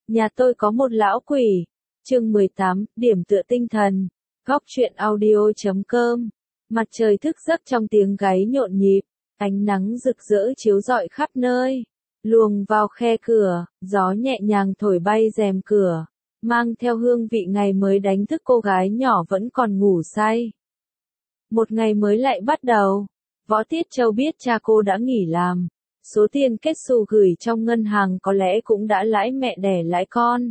Nhà tôi có một lão quỷ. Chương 18, điểm tựa tinh thần. Góc truyện audio.com. Mặt trời thức giấc trong tiếng gáy nhộn nhịp, ánh nắng rực rỡ chiếu rọi khắp nơi. Luồng vào khe cửa, gió nhẹ nhàng thổi bay rèm cửa, mang theo hương vị ngày mới đánh thức cô gái nhỏ vẫn còn ngủ say. Một ngày mới lại bắt đầu. Võ Tiết Châu biết cha cô đã nghỉ làm. Số tiền kết xù gửi trong ngân hàng có lẽ cũng đã lãi mẹ đẻ lãi con.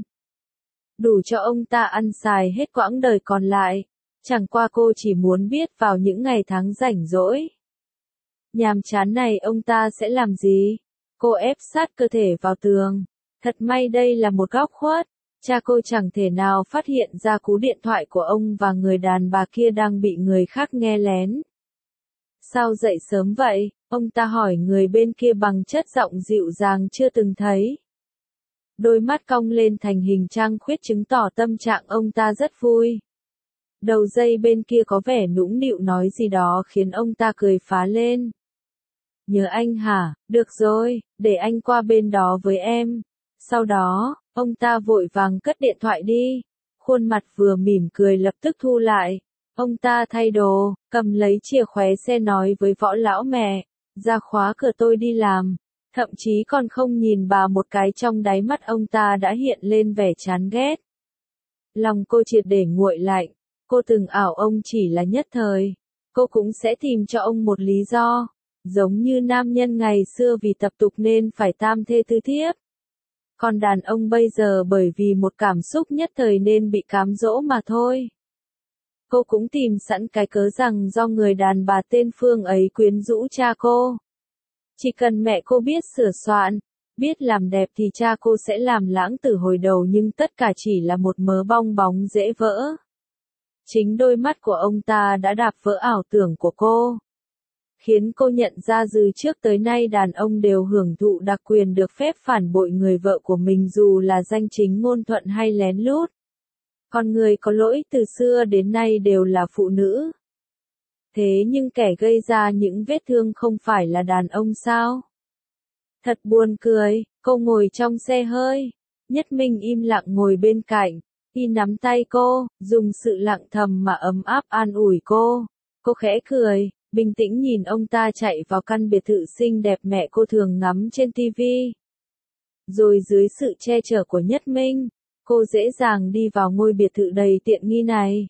Đủ cho ông ta ăn xài hết quãng đời còn lại. Chẳng qua cô chỉ muốn biết vào những ngày tháng rảnh rỗi, nhàm chán này ông ta sẽ làm gì? Cô ép sát cơ thể vào tường. Thật may đây là một góc khuất. Cha cô chẳng thể nào phát hiện ra cú điện thoại của ông và người đàn bà kia đang bị người khác nghe lén. Sao dậy sớm vậy? Ông ta hỏi người bên kia bằng chất giọng dịu dàng chưa từng thấy. Đôi mắt cong lên thành hình trăng khuyết chứng tỏ tâm trạng ông ta rất vui. Đầu dây bên kia có vẻ nũng nịu nói gì đó khiến ông ta cười phá lên. Nhớ anh hả? Được rồi, để anh qua bên đó với em. Sau đó, ông ta vội vàng cất điện thoại đi. Khuôn mặt vừa mỉm cười lập tức thu lại. Ông ta thay đồ, cầm lấy chìa khóa xe nói với Võ lão mẹ, ra khóa cửa tôi đi làm. Thậm chí còn không nhìn bà một cái, trong đáy mắt ông ta đã hiện lên vẻ chán ghét. Lòng cô triệt để nguội lạnh. Cô từng ảo ông chỉ là nhất thời. Cô cũng sẽ tìm cho ông một lý do. Giống như nam nhân ngày xưa vì tập tục nên phải tam thê tứ thiếp. Còn đàn ông bây giờ bởi vì một cảm xúc nhất thời nên bị cám dỗ mà thôi. Cô cũng tìm sẵn cái cớ rằng do người đàn bà tên Phương ấy quyến rũ cha cô. Chỉ cần mẹ cô biết sửa soạn, biết làm đẹp thì cha cô sẽ làm lãng từ hồi đầu, nhưng tất cả chỉ là một mớ bong bóng dễ vỡ. Chính đôi mắt của ông ta đã đạp vỡ ảo tưởng của cô. Khiến cô nhận ra từ trước tới nay đàn ông đều hưởng thụ đặc quyền được phép phản bội người vợ của mình dù là danh chính ngôn thuận hay lén lút. Con người có lỗi từ xưa đến nay đều là phụ nữ. Thế nhưng kẻ gây ra những vết thương không phải là đàn ông sao? Thật buồn cười. Cô ngồi trong xe hơi. Nhất Minh im lặng ngồi bên cạnh. Y nắm tay cô, dùng sự lặng thầm mà ấm áp an ủi cô. Cô khẽ cười, bình tĩnh nhìn ông ta chạy vào căn biệt thự xinh đẹp mẹ cô thường ngắm trên tivi. Rồi dưới sự che chở của Nhất Minh, cô dễ dàng đi vào ngôi biệt thự đầy tiện nghi này.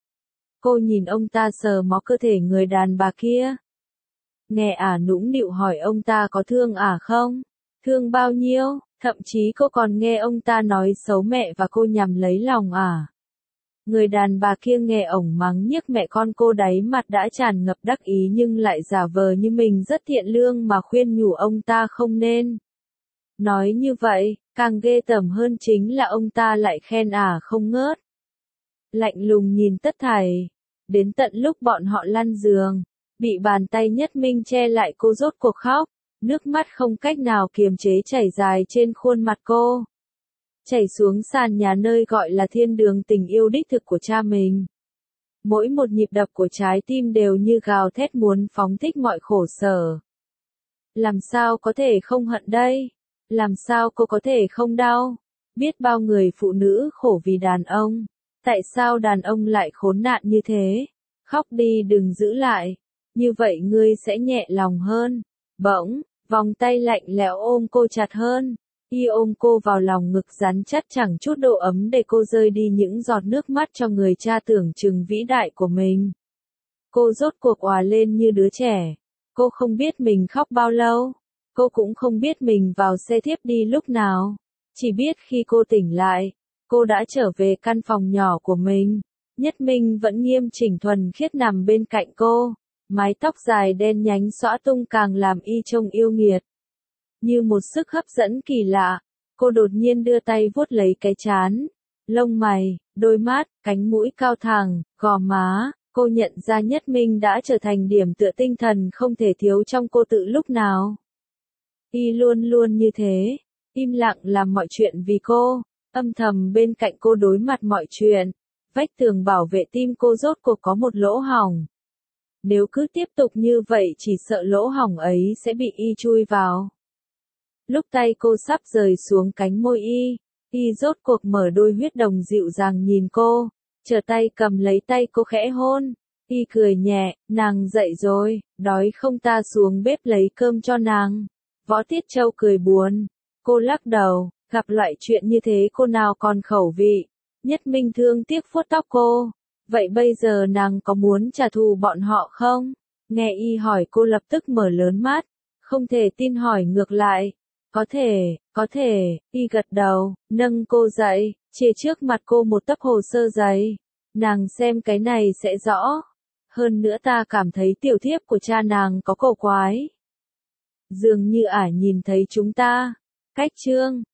Cô nhìn ông ta sờ mó cơ thể người đàn bà kia. Nghe ả nũng nịu hỏi ông ta có thương ả không? Thương bao nhiêu? Thậm chí cô còn nghe ông ta nói xấu mẹ và cô nhằm lấy lòng ả. Người đàn bà kia nghe ổng mắng nhiếc mẹ con cô, đáy mặt đã tràn ngập đắc ý nhưng lại giả vờ như mình rất thiện lương mà khuyên nhủ ông ta không nên nói như vậy. Càng ghê tởm hơn chính là ông ta lại khen ả không ngớt. Lạnh lùng nhìn tất thảy. Đến tận lúc bọn họ lăn giường, bị bàn tay Nhất Minh che lại, cô rốt cuộc khóc. Nước mắt không cách nào kiềm chế chảy dài trên khuôn mặt cô. Chảy xuống sàn nhà nơi gọi là thiên đường tình yêu đích thực của cha mình. Mỗi một nhịp đập của trái tim đều như gào thét muốn phóng thích mọi khổ sở. Làm sao có thể không hận đây? Làm sao cô có thể không đau? Biết bao người phụ nữ khổ vì đàn ông. Tại sao đàn ông lại khốn nạn như thế? Khóc đi, đừng giữ lại. Như vậy ngươi sẽ nhẹ lòng hơn. Bỗng, vòng tay lạnh lẽo ôm cô chặt hơn. Y ôm cô vào lòng ngực rắn chắc chẳng chút độ ấm để cô rơi đi những giọt nước mắt cho người cha tưởng chừng vĩ đại của mình. Cô rốt cuộc òa lên như đứa trẻ. Cô không biết mình khóc bao lâu. Cô cũng không biết mình vào xe thiếp đi lúc nào. Chỉ biết khi cô tỉnh lại, cô đã trở về căn phòng nhỏ của mình. Nhất Minh vẫn nghiêm chỉnh thuần khiết nằm bên cạnh cô. Mái tóc dài đen nhánh xõa tung càng làm y trông yêu nghiệt. Như một sức hấp dẫn kỳ lạ, cô đột nhiên đưa tay vuốt lấy cái trán, lông mày, đôi mắt, cánh mũi cao thẳng, gò má. Cô nhận ra Nhất Minh đã trở thành điểm tựa tinh thần không thể thiếu trong cô từ lúc nào. Y luôn luôn như thế, im lặng làm mọi chuyện vì cô, âm thầm bên cạnh cô đối mặt mọi chuyện. Vách tường bảo vệ tim cô rốt cuộc có một lỗ hổng. Nếu cứ tiếp tục như vậy chỉ sợ lỗ hổng ấy sẽ bị y chui vào. Lúc tay cô sắp rời xuống cánh môi y, Y rốt cuộc mở đôi huyết đồng dịu dàng nhìn cô, trở tay cầm lấy tay cô khẽ hôn. Y cười nhẹ, nàng dậy rồi, đói không ta xuống bếp lấy cơm cho nàng. Võ Tiết Châu cười buồn, cô lắc đầu, gặp loại chuyện như thế cô nào còn khẩu vị. Nhất Minh thương tiếc vuốt tóc cô, vậy bây giờ nàng có muốn trả thù bọn họ không? Nghe Y hỏi cô lập tức mở lớn mắt, không thể tin hỏi ngược lại. Có thể, Y gật đầu, nâng cô dậy, chìa trước mặt cô một tấc hồ sơ giấy. Nàng xem cái này sẽ rõ. Hơn nữa ta cảm thấy tiểu thiếp của cha nàng có cổ quái. Dường như ả nhìn thấy chúng ta. Cách chương